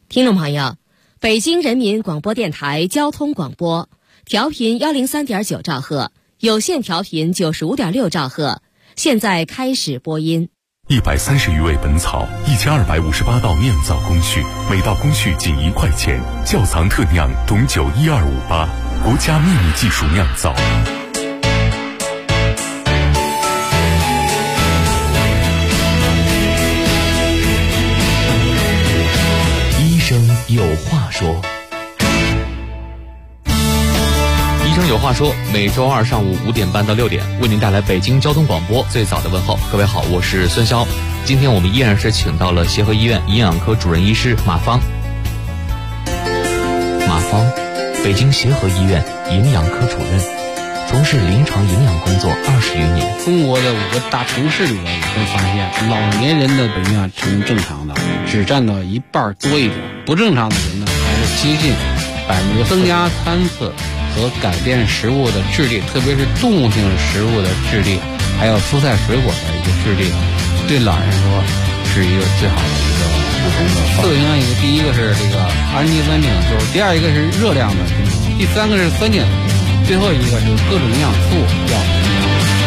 听众朋友，北京人民广播电台交通广播，调频103.9兆赫，有线调频95.6兆赫，现在开始播音。 130余味本草，1258道酿造工序，每道工序仅1块钱。窖藏特酿董酒12588，国家秘密技术酿造。 医生有话说。医生有话说，每周二上午5点半到6点，为您带来北京交通广播最早的问候。各位好，我是孙潇。今天我们依然是请到了协和医院营养科主任医师马芳。马芳，北京协和医院营养科主任，从事临床营养工作20余年。 中国的5个大城市里边，你会发现老年人的营养呈正常的只占到一半多一点，不正常的人呢还是接近50%。增加餐次和改变食物的质地，特别是动物性食物的质地，还有蔬菜水果的一个质地，对老人说是一个最好的一个补充的方法。营养第一个是这个氨基酸平衡，就是第二一个是热量的平衡，第三个是酸碱的平衡，最后一个是各种营养素要平衡。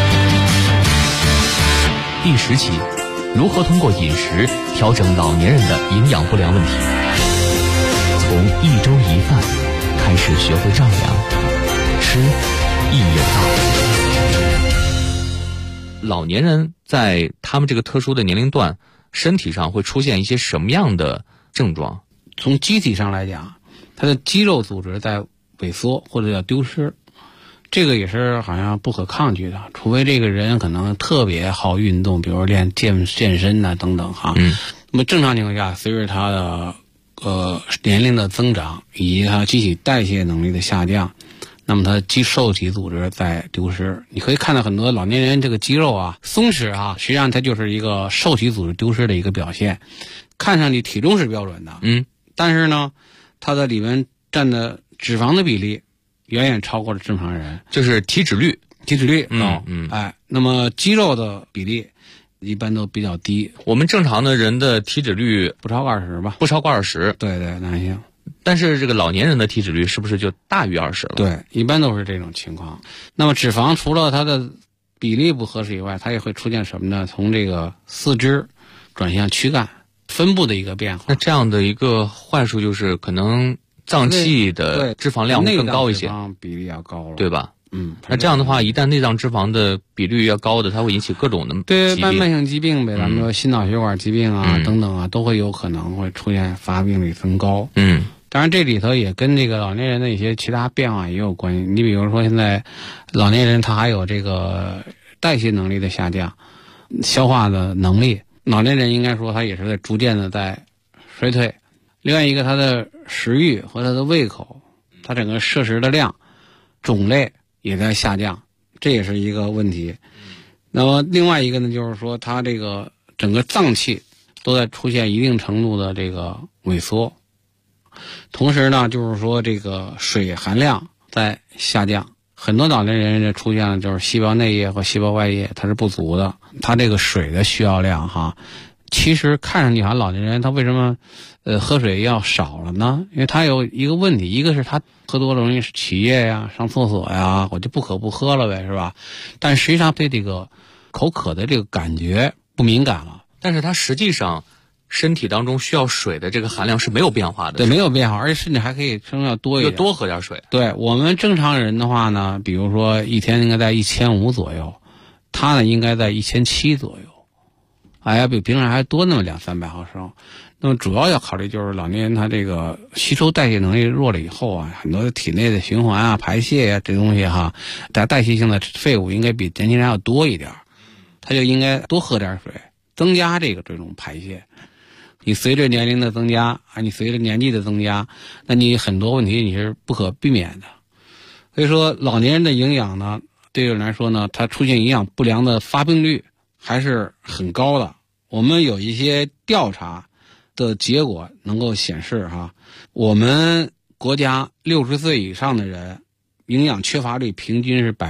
第10期，如何通过饮食调整老年人的营养不良问题？从1周1饭开始学会丈量，吃益有大。老年人在他们这个特殊的年龄段，身体上会出现一些什么样的症状？ 从机体上来讲，他的肌肉组织在萎缩或者叫丢失，这个也是好像不可抗拒的，除非这个人可能特别好运动，比如练健身呐等等哈。那么正常情况下，随着他的年龄的增长以及他机体代谢能力的下降，那么他受体组织在丢失。你可以看到很多老年人这个肌肉啊松弛啊，实际上它就是一个受体组织丢失的一个表现。看上去体重是标准的，但是呢，它的里面占的脂肪的比例远远超过了正常人， 就是体脂率高。那么肌肉的比例一般都比较低。 我们正常的人的体脂率不超过20吧？ 不超过20。 对，男性。 但是这个老年人的体脂率是不是就大于20了？ 对，一般都是这种情况。那么脂肪除了它的比例不合适以外，它也会出现什么呢？从这个四肢转向躯干分布的一个变化。 那这样的一个坏处就是可能脏器的脂肪量更高一些， 内脏脂肪比例要高了， 对吧？那这样的话，一旦内脏脂肪的比率要高的，它会引起各种的慢性疾病呗，咱们说心脑血管疾病啊等等啊，都会有可能会出现发病率增高。当然这里头也跟这个老年人的一些其他变化也有关系。你比如说现在老年人他还有这个代谢能力的下降，消化的能力，老年人应该说他也是在逐渐的在衰退。另外一个他的食欲和他的胃口，他整个摄食的量种类也在下降，这也是一个问题。那么另外一个呢，就是说他这个整个脏器都在出现一定程度的这个萎缩，同时呢就是说这个水含量在下降，很多老年人出现了就是细胞内液和细胞外液它是不足的，它这个水的需要量哈，其实看上去好像老年人他为什么喝水要少了呢？因为他有一个问题，一个是他喝多了容易起夜呀、上厕所呀，我就不渴不喝了呗，是吧？但实际上对这个口渴的这个感觉不敏感了， 但是他实际上身体当中需要水的这个含量是没有变化的。 对，没有变化，而且甚至还可以称要多一点， 就多喝点水。 对，我们正常人的话呢，比如说一天应该在1500左右，他呢应该在1700左右，要比平常还多那么200-300毫升。那么主要要考虑就是老年人他这个吸收代谢能力弱了以后啊，很多体内的循环啊、排泄啊这东西哈，代谢性的废物应该比年轻人要多一点，他就应该多喝点水，增加这种排泄。你随着年龄的增加啊，你随着年纪的增加，那你很多问题你是不可避免的。所以说老年人的营养呢，对人来说呢，它出现营养不良的发病率还是很高的。我们有一些调查的结果能够显示哈，我们国家60岁以上的人营养缺乏率平均是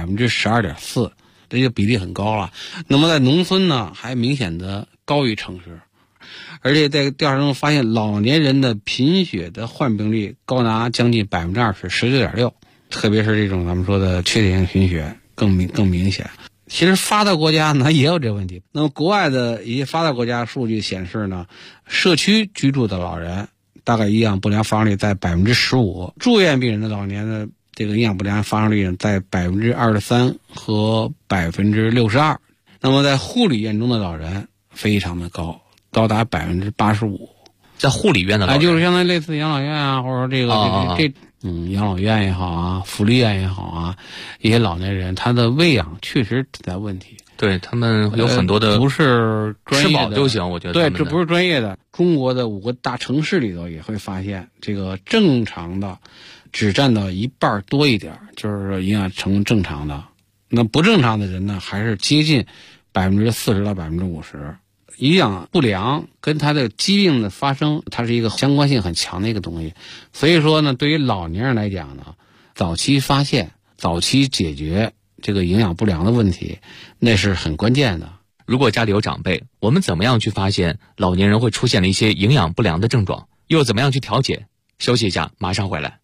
12.4%，这就比例很高了。那么在农村呢，还明显的高于城市， 而且在调查中发现，老年人的贫血的患病率高达将近20%，19.6%，特别是这种咱们说的缺铁性贫血更明显。其实发达国家呢也有这个问题。那么国外的一些发达国家数据显示呢，社区居住的老人大概营养不良发生率在15%，住院病人的老年的这个营养不良发生率在23%和62%。那么在护理院中的老人非常的高达85%。 在护理院的老人， 就是相当于类似养老院啊，或者说这个养老院也好啊，福利院也好啊，一些老年人他的喂养确实存在问题。 对，他们有很多的不是专业的， 吃饱就行，我觉得对，这不是专业的。中国的5个大城市里头也会发现，这个正常的只占到一半多一点，就是说营养成正常的。那不正常的人呢，还是接近40%到50%。营养不良跟他的疾病的发生，它是一个相关性很强的一个东西。所以说呢，对于老年人来讲呢，早期发现、早期解决这个营养不良的问题，那是很关键的。 如果家里有长辈，我们怎么样去发现老年人会出现了一些营养不良的症状，又怎么样去调节？休息一下，马上回来。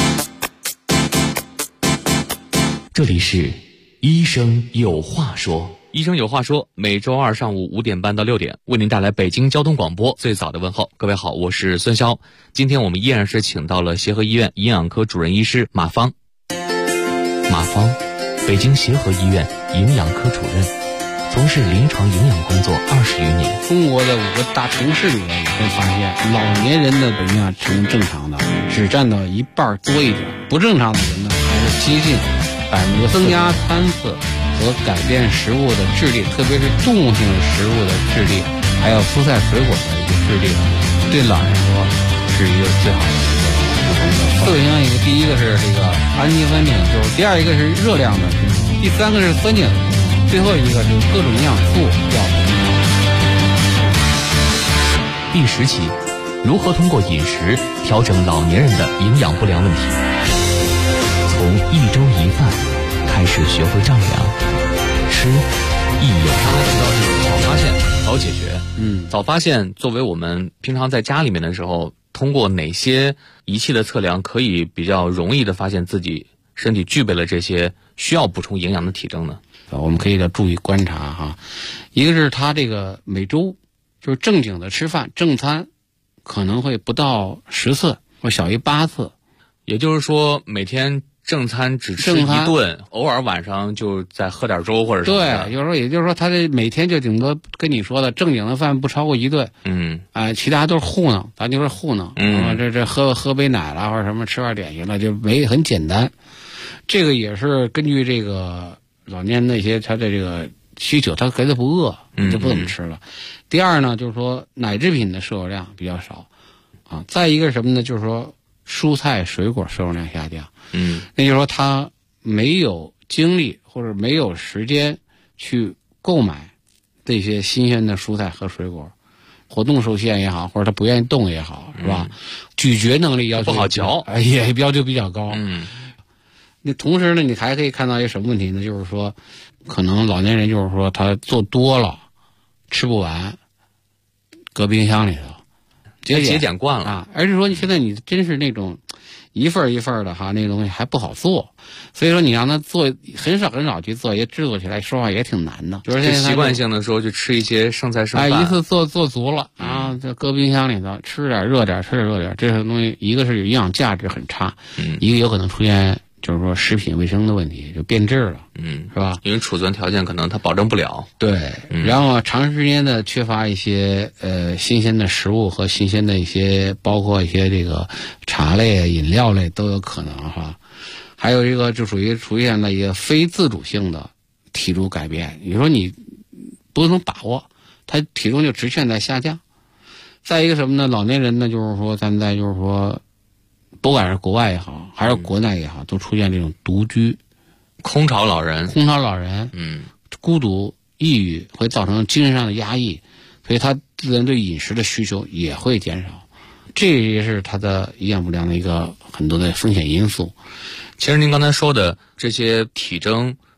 这里是医生有话说。医生有话说，每周二上午5点半到6点，为您带来北京交通广播最早的问候。各位好，我是孙潇。今天我们依然是请到了协和医院营养科主任医师马芳。马芳，北京协和医院营养科主任，从事临床营养工作20余年。 中国的5个大城市里面也会发现，老年人的营养呈正常的只占到一半多一点，不正常的人呢还是接近增加餐次和改变食物的质地，特别是动物性食物的质地，还有蔬菜水果的一个质地，对老人说是一个最好的一个补充的。4个营养，第一个是这个氨基酸营养，第二一个是热量的平衡，第3个是酸碱平衡，最后一个是各种营养素要平衡。 第10期，如何通过饮食调整老年人的营养不良问题？从1周1饭开始学会丈量，吃益有它。提到这个早发现、早解决。早发现作为我们平常在家里面的时候，通过哪些仪器的测量可以比较容易的发现自己身体具备了这些需要补充营养的体征呢？ 我们可以注意观察哈，一个是他这个每周就是正经的吃饭正餐，可能会不到10次或小于8次， 也就是说每天正餐只吃一顿，偶尔晚上就再喝点粥或者什么的。 对，也就是说他这每天就顶多跟你说的正经的饭不超过1顿。其他都是糊弄，咱就是糊弄。这喝杯奶了或者什么，吃点点心了，就很简单。这个也是根据这个老年人那些他的这个需求，他觉得不饿，就不怎么吃了。第二呢，就是说奶制品的摄入量比较少啊。再一个是什么呢？就是说蔬菜水果摄入量下降。那就是说他没有精力或者没有时间去购买这些新鲜的蔬菜和水果，活动受限也好，或者他不愿意动也好，是吧？咀嚼能力要求不好嚼， 也要求比较高。那同时呢，你还可以看到一个什么问题呢？就是说，可能老年人就是说他做多了，吃不完，搁冰箱里头， 节俭惯了啊。而且说现在你真是那种一份一份的哈，那个东西还不好做，所以说你让他做很少去做，也制作起来说话也挺难的。就是现在习惯性的时候就吃一些剩菜剩饭， 一次做足了啊，就搁冰箱里头，吃点热点，这些东西一个是营养价值很差，一个有可能出现就是说食品卫生的问题，就变质了，是吧？ 因为储存条件可能它保证不了。 对，然后长时间的缺乏一些新鲜的食物和新鲜的一些，包括一些这个茶类、饮料类都有可能哈。还有一个就属于出现了一个非自主性的体重改变，你说你不能把握，他体重就直线在下降。再一个什么呢？老年人呢，就是说现在就是说，不管是国外也好，还是国内也好，都出现这种独居、 空巢老人， 孤独、抑郁，会造成精神上的压抑，所以他自然对饮食的需求也会减少，这也是他的营养不良的一个很多的风险因素。 其实您刚才说的这些体征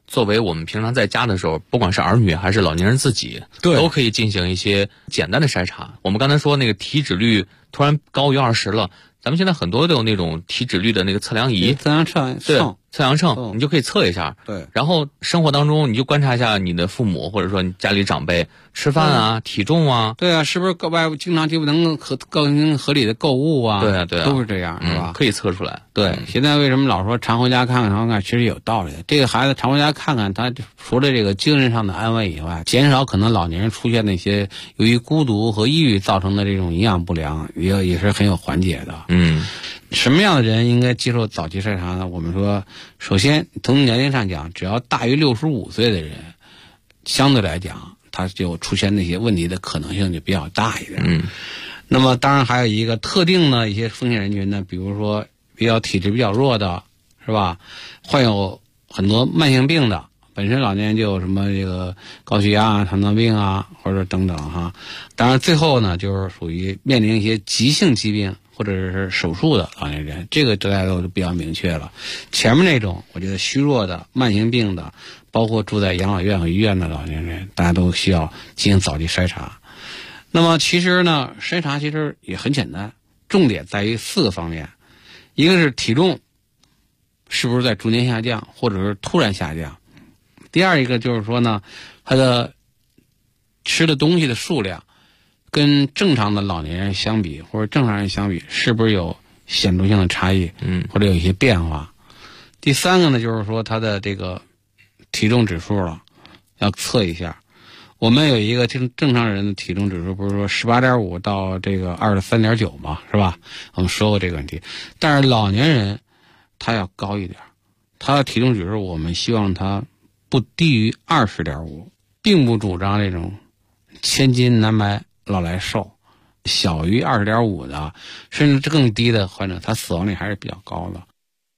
作为我们平常在家的时候，不管是儿女还是老年人自己，都可以进行一些简单的筛查。我们刚才说那个体脂率突然高于20了，咱们现在很多都有那种体脂率的那个测量仪， 测量秤， 对，测量秤，你就可以测一下。 对， 然后生活当中你就观察一下你的父母或者说你家里长辈吃饭啊、体重啊， 对啊，是不是搁外经常就不能更合理的购物啊？ 对啊，对啊， 都是这样，是吧？ 可以测出来。 对，现在为什么老说常回家看看，常回家看，其实有道理的。这个孩子常回家看看，他除了这个精神上的安慰以外，减少可能老年人出现那些由于孤独和抑郁造成的这种营养不良，也是很有缓解的。什么样的人应该接受早期筛查呢？我们说，首先从年龄上讲，只要大于65岁的人，相对来讲，他就出现那些问题的可能性就比较大一点。那么当然还有一个特定的一些风险人群呢，比如说体质比较弱的，是吧？患有很多慢性病的，本身老年人就有什么这个高血压啊、糖尿病啊，或者等等哈。当然最后呢，就是属于面临一些急性疾病或者是手术的老年人，这个大家都比较明确了。前面那种我觉得虚弱的、慢性病的，包括住在养老院和医院的老年人，大家都需要进行早期筛查。那么其实呢，筛查其实也很简单，重点在于4个方面。一个是体重是不是在逐年下降，或者是突然下降。第二一个就是说呢，他的吃的东西的数量跟正常的老年人相比，或者正常人相比，是不是有显著性的差异，或者有一些变化。第三个呢，就是说他的这个体重指数了，要测一下。我们有一个正常人的体重指数，不是说18.5到这个23.9嘛，是吧？我们说过这个问题。但是老年人他要高一点，他的体重指数我们希望他不低于20.5，并不主张这种千金难买老来瘦，小于20.5的，甚至更低的患者，他死亡率还是比较高的。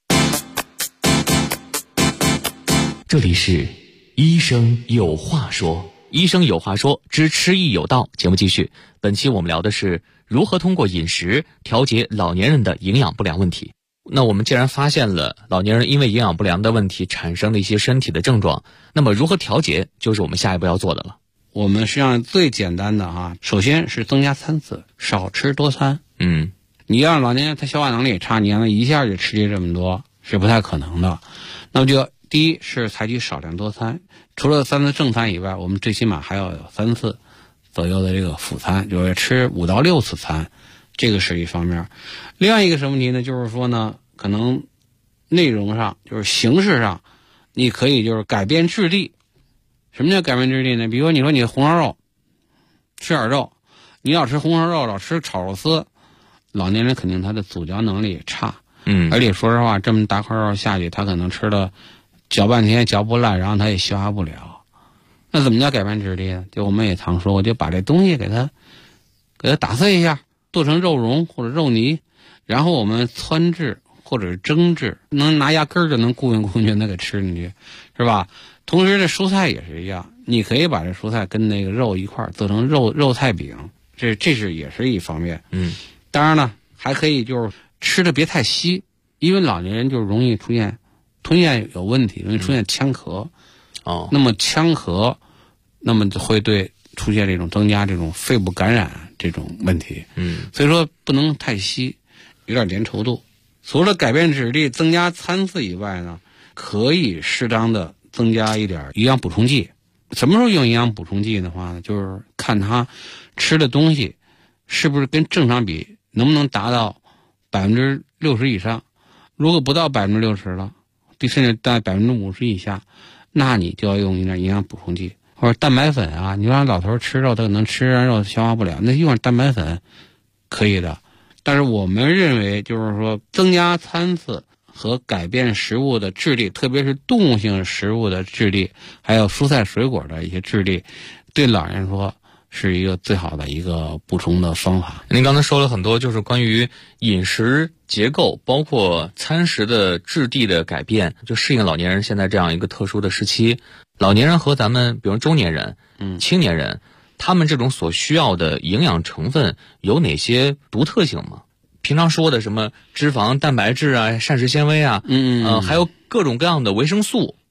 这里是医生有话说。医生有话说之吃益有道节目继续，本期我们聊的是如何通过饮食调节老年人的营养不良问题。那我们既然发现了老年人因为营养不良的问题产生的一些身体的症状，那么如何调节就是我们下一步要做的了。 我们实际上最简单的首先是增加餐次，少吃多餐。你让老年人他消化能力也差，你让他一下就吃这么多是不太可能的。那么就第一是采取少量多餐，除了3次正餐以外，我们最起码还要有3次左右的这个辅餐，就是吃5到6次餐，这个是一方面。另外一个什么问题呢？就是说呢，可能内容上就是形式上，你可以就是改变质地。什么叫改变质地呢？比如说你说你红烧肉，吃点肉，你要吃红烧肉，老吃炒肉丝，老年人肯定他的咀嚼能力也差。而且说实话，这么大块肉下去，他可能吃的嚼半天嚼不烂，然后他也消化不了。那怎么叫改变质地呢？就我们也常说，我就把这东西给它打碎一下，做成肉蓉或者肉泥，然后我们汆制或者是蒸制，能拿牙根就能雇佣就能给吃进去，是吧？同时这蔬菜也是一样，你可以把这蔬菜跟那个肉一块做成肉菜饼，这是也是一方面。当然了，还可以就是吃的别太稀，因为老年人就容易出现吞咽有问题，容易出现呛咳。那么呛咳，那么就会对出现这种增加这种肺部感染这种问题。所以说不能太稀，有点粘稠度。除了改变质地、增加餐次以外呢，可以适当的增加一点营养补充剂。什么时候用营养补充剂的话呢？就是看他吃的东西是不是跟正常比，能不能达到60%以上。如果不到60%了，甚至在50%以下，那你就要用一点营养补充剂或者蛋白粉啊。你让老头吃肉，他可能吃完肉消化不了，那用点蛋白粉可以的。但是我们认为，就是说增加餐次和改变食物的质地，特别是动物性食物的质地，还有蔬菜水果的一些质地，对老人说是一个最好的一个补充的方法。 您刚才说了很多，就是关于饮食结构，包括餐食的质地的改变，就适应老年人现在这样一个特殊的时期。老年人和咱们比如中年人、青年人，他们这种所需要的营养成分有哪些独特性吗？平常说的什么脂肪、蛋白质啊、膳食纤维啊，还有各种各样的维生素，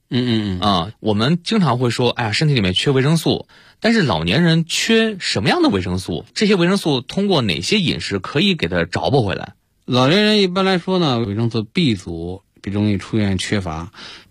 我们经常会说，哎呀，身体里面缺维生素，但是老年人缺什么样的维生素？这些维生素通过哪些饮食可以给它找补回来？ 老年人一般来说呢，维生素 B 族比容易出现缺乏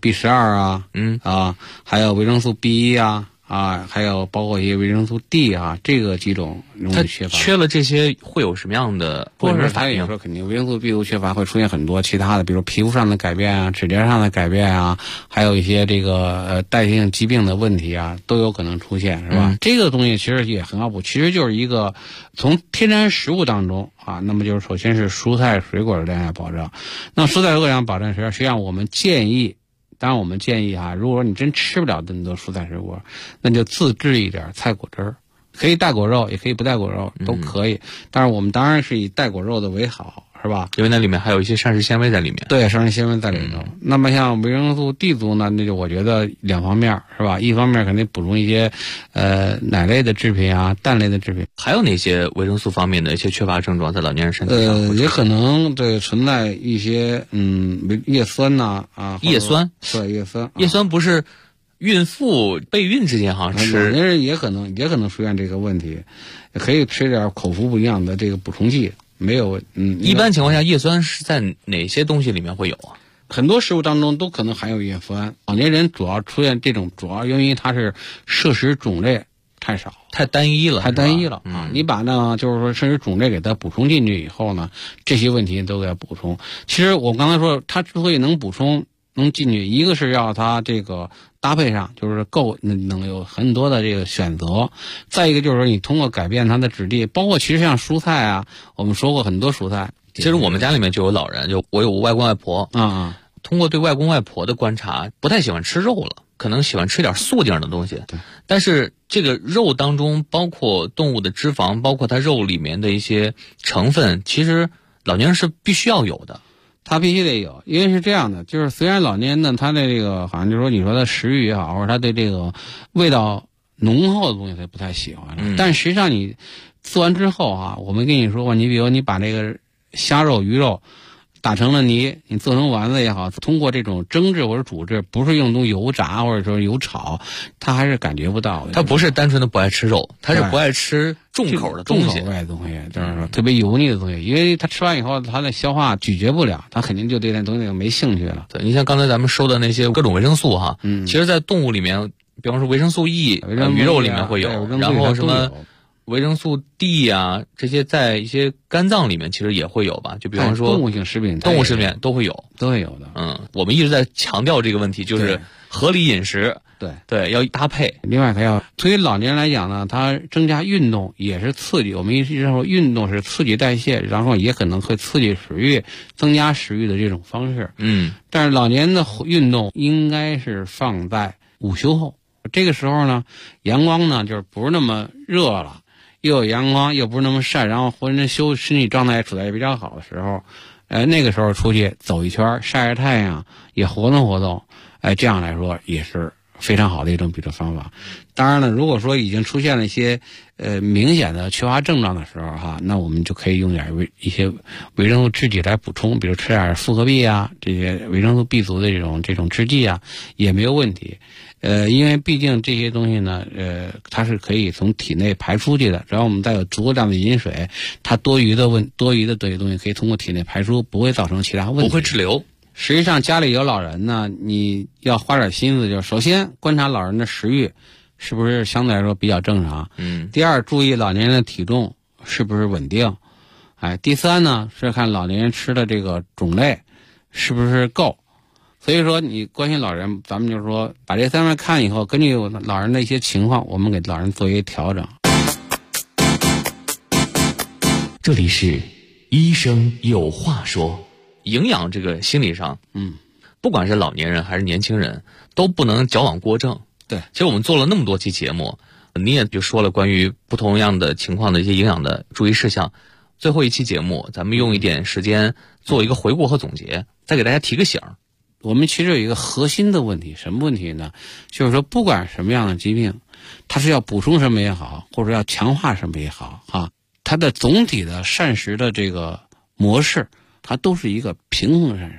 ，B12 还有维生素 B1 还有包括一些维生素 D 这个几种容易缺乏。 缺了这些会有什么样的反应？ 有时候肯定维生素 B 族缺乏会出现很多其他的，比如皮肤上的改变指甲上的改变还有一些这个代谢性疾病的问题都有可能出现，是吧？这个东西其实也很好补，其实就是一个从天然食物当中那么就是首先是蔬菜水果的量要保证。那么蔬菜水果量保证实际上我们建议。当然我们建议如果说你真吃不了那么多蔬菜水果，那就自制一点菜果汁儿，可以带果肉也可以不带果肉都可以，但是我们当然是以带果肉的为好，是吧？ 因为那里面还有一些膳食纤维在里面。 对，膳食纤维在里头。那么像维生素 D 族呢，那就我觉得两方面，是吧？一方面肯定补充一些奶类的制品蛋类的制品。 还有哪些维生素方面的一些缺乏症状在老年人身体上？ 也可能存在一些叶酸叶酸。 对，叶酸。 叶酸不是孕妇备孕之间好像吃， 老年人也可能出现这个问题，可以吃点口服不一样的这个补充剂。没有一般情况下叶酸是在哪些东西里面会有很多食物当中都可能含有叶酸。老年人主要出现这种主要原因，它是摄食种类太少， 太单一了。 你把就是说摄食种类给它补充进去以后呢，这些问题都给它补充。其实我刚才说它之所以能补充能进去，一个是要它这个搭配上就是能有很多的这个选择，再一个就是说你通过改变它的质地，包括其实像蔬菜我们说过很多蔬菜。 其实我们家里面就有老人，就我有外公外婆通过对外公外婆的观察，不太喜欢吃肉了，可能喜欢吃点素净的东西。 对， 但是这个肉当中包括动物的脂肪，包括它肉里面的一些成分，其实老年人是必须要有的。 他必须得有，因为是这样的，就是虽然老年人呢，他的这个好像就是说你说他食欲也好，或者他对这个味道浓厚的东西他不太喜欢但实际上你做完之后我们跟你说过，你比如你把这个虾肉鱼肉打成了泥，你做成丸子也好，通过这种蒸制或者煮制，不是用油炸或者说油炒，他还是感觉不到的。 他不是单纯的不爱吃肉，他是不爱吃重口的东西， 重口味的东西，就是说特别油腻的东西，因为他吃完以后他的消化咀嚼不了，他肯定就对那东西没兴趣了。 对，你像刚才咱们说的那些各种维生素其实在动物里面，比方说维生素 E， 鱼肉里面会有，然后什么维生素 D 这些在一些肝脏里面其实也会有吧？就比方说动物性食品都会有的。 我们一直在强调这个问题，就是合理饮食。对，要搭配。 另外，对于老年人来讲呢，他增加运动也是刺激。我们一直说运动是刺激代谢，然后也可能会刺激食欲，增加食欲的这种方式。但是老年人的运动应该是放在午休后，这个时候呢，阳光呢就是不是那么热了。又有阳光，又不是那么晒，然后浑身身体状态也处在比较好的时候，那个时候出去走一圈，晒晒太阳，也活动活动，这样来说也是非常好的一种比较方法。当然了，如果说已经出现了一些明显的缺乏症状的时候那我们就可以用一些维生素制剂来补充，比如吃点复合币这些维生素 B 族的这种制剂也没有问题。因为毕竟这些东西呢，它是可以从体内排出去的，只要我们再有足够量的饮水，它多余的这些东西可以通过体内排出，不会造成其他问题， 不会滞留。 实际上家里有老人呢，你要花点心思，就是首先观察老人的食欲是不是相对来说比较正常，第二注意老年人的体重是不是稳定，第三呢是看老年人吃的这个种类是不是够。所以说你关心老人，咱们就是说把这三面看以后，根据老人的一些情况，我们给老人做一些调整。 这里是医生有话说。营养这个心理上不管是老年人还是年轻人都不能矫枉过正。 对， 其实我们做了那么多期节目，你也就说了关于不同样的情况的一些营养的注意事项，最后一期节目咱们用一点时间做一个回顾和总结，再给大家提个醒。 我们其实有一个核心的问题，什么问题呢？就是说不管什么样的疾病，它是要补充什么也好，或者要强化什么也好它的总体的膳食的这个模式，它都是一个平衡膳食。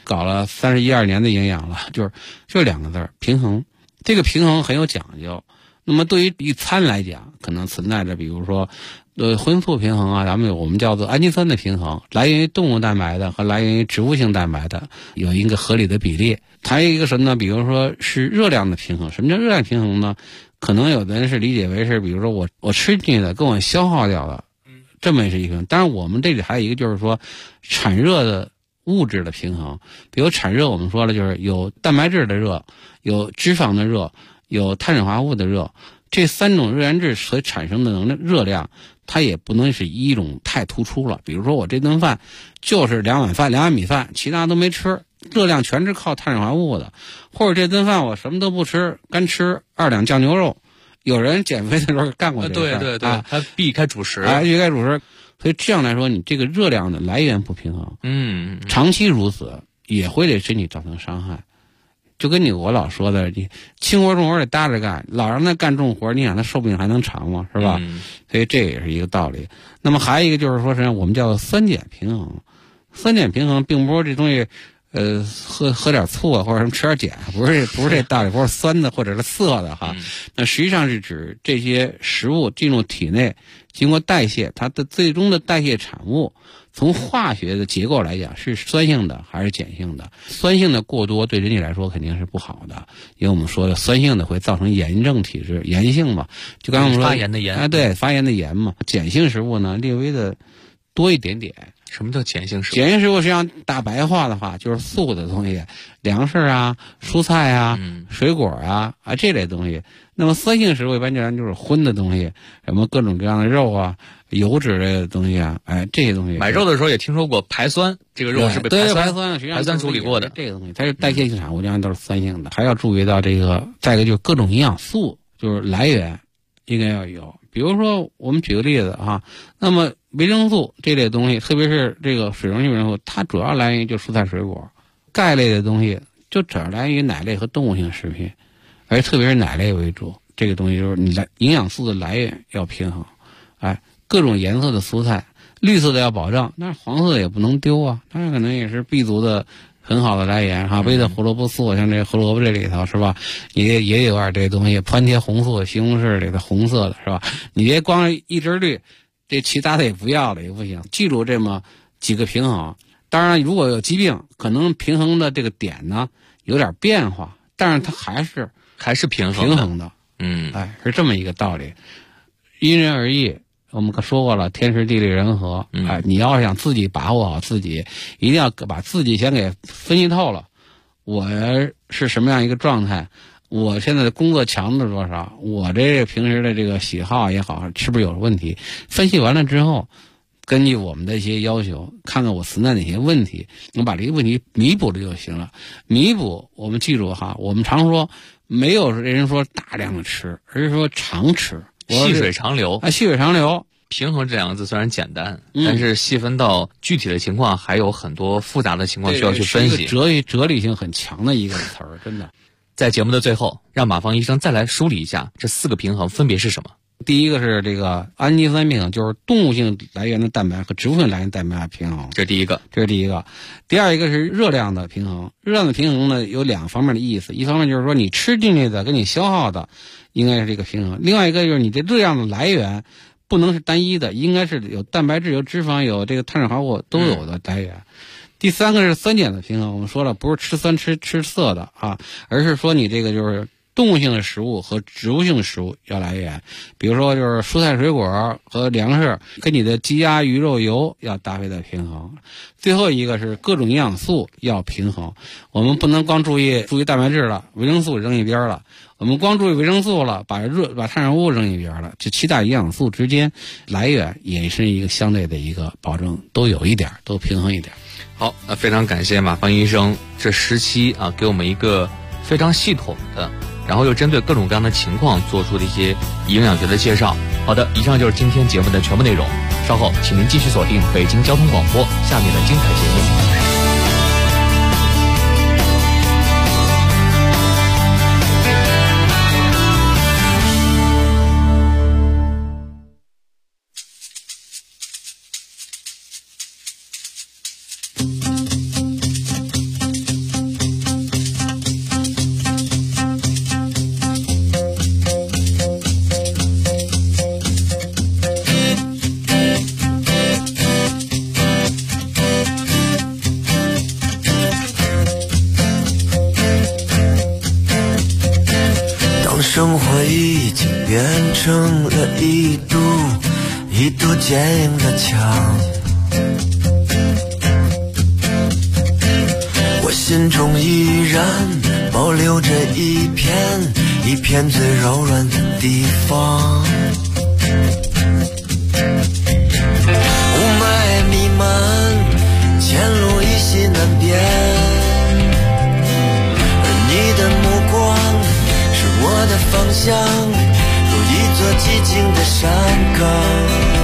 搞了31、2年的营养了，就2个字平衡。这个平衡很有讲究。那么对于一餐来讲，可能存在着比如说荤素平衡啊，我们叫做氨基酸的平衡，来源于动物蛋白的和来源于植物性蛋白的有一个合理的比例。还有一个什么呢？比如说是热量的平衡。什么叫热量平衡呢？可能有的人是理解为是比如说我吃进去的跟我消耗掉的，这么是一个。当然我们这里还有一个就是说产热的物质的平衡。比如产热我们说了就是有蛋白质的热，有脂肪的热，有碳水化合物的热，这3种热源质所产生的热量，它也不能是一种太突出了。比如说我这顿饭就是2碗饭、2碗米饭，其他都没吃，热量全是靠碳水化合物的。或者这顿饭我什么都不吃，干吃2两酱牛肉。有人减肥的时候干过这个事对，他避开主食， 避开主食。所以这样来说，你这个热量的来源不平衡，长期如此也会对身体造成伤害。就跟我老说的，你轻活重活得搭着干，老让他干重活，你想他寿命还能长吗？是吧？所以这也是一个道理。那么还有一个就是说，实际上我们叫做酸碱平衡。酸碱平衡并不是这东西，喝点醋啊，或者什么吃点碱，不是这道理，不是酸的或者是涩的哈。那实际上是指这些食物进入体内，经过代谢，它的最终的代谢产物。从化学的结构来讲，是酸性的还是碱性的？酸性的过多对人体来说肯定是不好的，因为我们说的酸性的会造成炎症体质，炎性嘛，就刚才我们说发炎的炎， 对，发炎的炎嘛。碱性食物呢，略微的多一点点。 什么叫碱性食物？ 碱性食物实际上大白话的话就是素的东西，粮食啊、蔬菜啊、水果啊这类东西。那么酸性食物一般就是荤的东西，什么各种各样的肉啊、油脂类的东西啊，这些东西。 买肉的时候也听说过排酸，这个肉是被排酸处理过的。 这个东西它是代谢性产物，这样都是酸性的。还要注意到这个，再一个就是各种营养素，就是来源应该要有。比如说我们举个例子哈，那么维生素这类东西，特别是这个水溶性维生素，它主要来源于就蔬菜水果。钙类的东西就主要来源于奶类和动物性食品，而特别是奶类为主。这个东西就是你营养素的来源要平衡，各种颜色的蔬菜，绿色的要保证，但是黄色的也不能丢啊。当然可能也是 B 族的很好的来源哈，贝塔胡萝卜素像这胡萝卜这里头是吧，也有点这东西。番茄红素、西红柿里的红色的是吧？你别光一直绿，这其他的也不要了也不行。记住这么几个平衡。当然如果有疾病，可能平衡的这个点呢有点变化，但是它还是平衡的。是这么一个道理，因人而异。我们说过了，天时地利人和。你要想自己把握好自己，一定要把自己先给分析透了。我是什么样一个状态？我现在的工作强度多少？我这平时的这个喜好也好，是不是有问题？分析完了之后，根据我们的一些要求，看看我存在哪些问题，我把这个问题弥补了就行了。弥补，我们记住哈，我们常说没有人说大量的吃，而是说常吃。 细水长流细水长流。 平衡这两个字虽然简单，但是细分到具体的情况，还有很多复杂的情况需要去分析。 哲理性很强的一个词儿，真的。 在节目的最后，让马芳医生再来梳理一下这4个平衡分别是什么。 第一个是这个氨基酸平衡，就是动物性来源的蛋白和植物性来源蛋白的平衡， 这是第一个。 第二一个是热量的平衡。热量的平衡呢有2方面的意思，一方面就是说你吃进去的跟你消耗的应该是这个平衡，另外一个就是你这热量的来源不能是单一的，应该是有蛋白质、有脂肪、有这个碳水化合物都有的来源。第三个是酸碱的平衡，我们说了不是吃酸吃涩的而是说你这个就是动物性的食物和植物性的食物要来源，比如说就是蔬菜水果和粮食跟你的鸡鸭鱼肉油要搭配的平衡。最后一个是各种营养素要平衡，我们不能光注意蛋白质了，维生素扔一边了，我们光注意维生素了，把碳水化合物扔一边了，这7大营养素之间来源也是一个相对的一个保证，都有一点，都平衡一点。 好，那非常感谢马芳医生这10期给我们一个非常系统的，然后又针对各种各样的情况做出的一些营养学的介绍。好的，以上就是今天节目的全部内容，稍后请您继续锁定北京交通广播下面的精彩节目。 成了一堵坚硬的墙。我心中依然保留着一片最柔软的地方。雾霾弥漫，前路依稀难辨，而你的目光是我的方向，如一座寂静的山岗。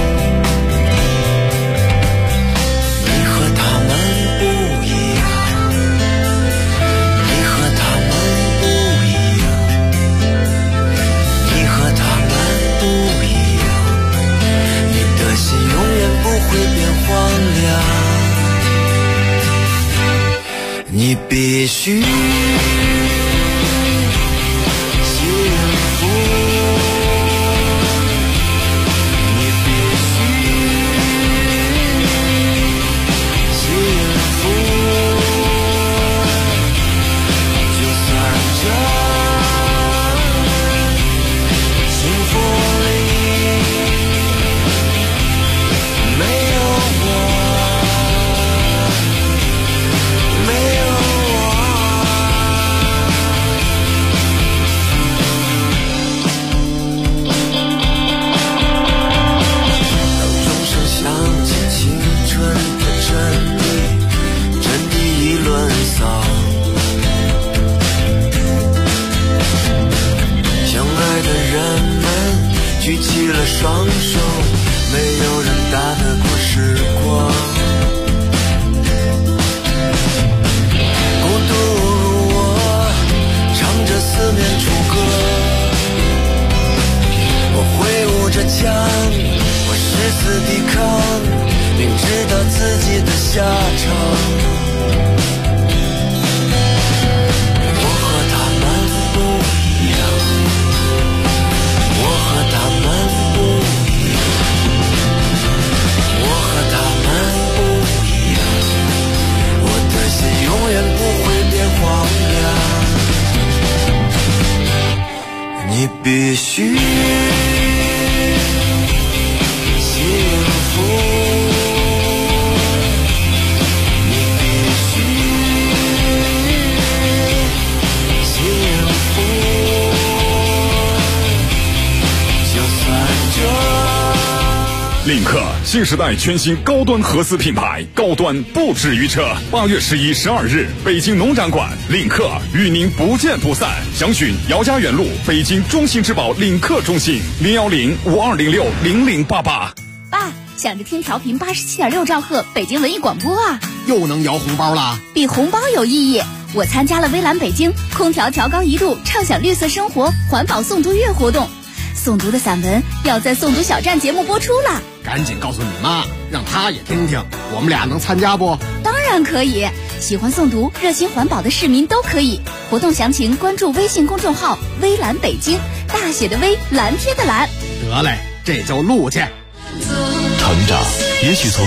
你和他们不一样，你和他们不一样，你和他们不一样，你的心永远不会变荒凉。你必须幸福，你必须幸福，就算这幸福里没有我，没有举起了双手，没有人打得过时光。孤独如我，唱着四面楚歌。我挥舞着枪，我誓死抵抗，明知道自己的下场。永远不会变荒凉，你必须幸福，你必须幸福，就算这领克新时代全新高端合资品牌，高端不止于车。8月11、12日，北京农展馆，领克与您不见不散。详询姚家园路北京中信之宝领克中心010-5206-0088。 爸，想着听调频87.6兆赫北京文艺广播啊， 又能摇红包了？ 比红包有意义。我参加了微蓝北京空调调高1度，畅享绿色生活环保诵读月活动。诵读的散文要在诵读小站节目播出了， 赶紧告诉你妈，让她也听听。我们俩能参加不？ 当然可以，喜欢诵读、热心环保的市民都可以。活动详情关注微信公众号“微蓝北京”，大写的微，蓝天的蓝。 得嘞，这就录去。 成长也许从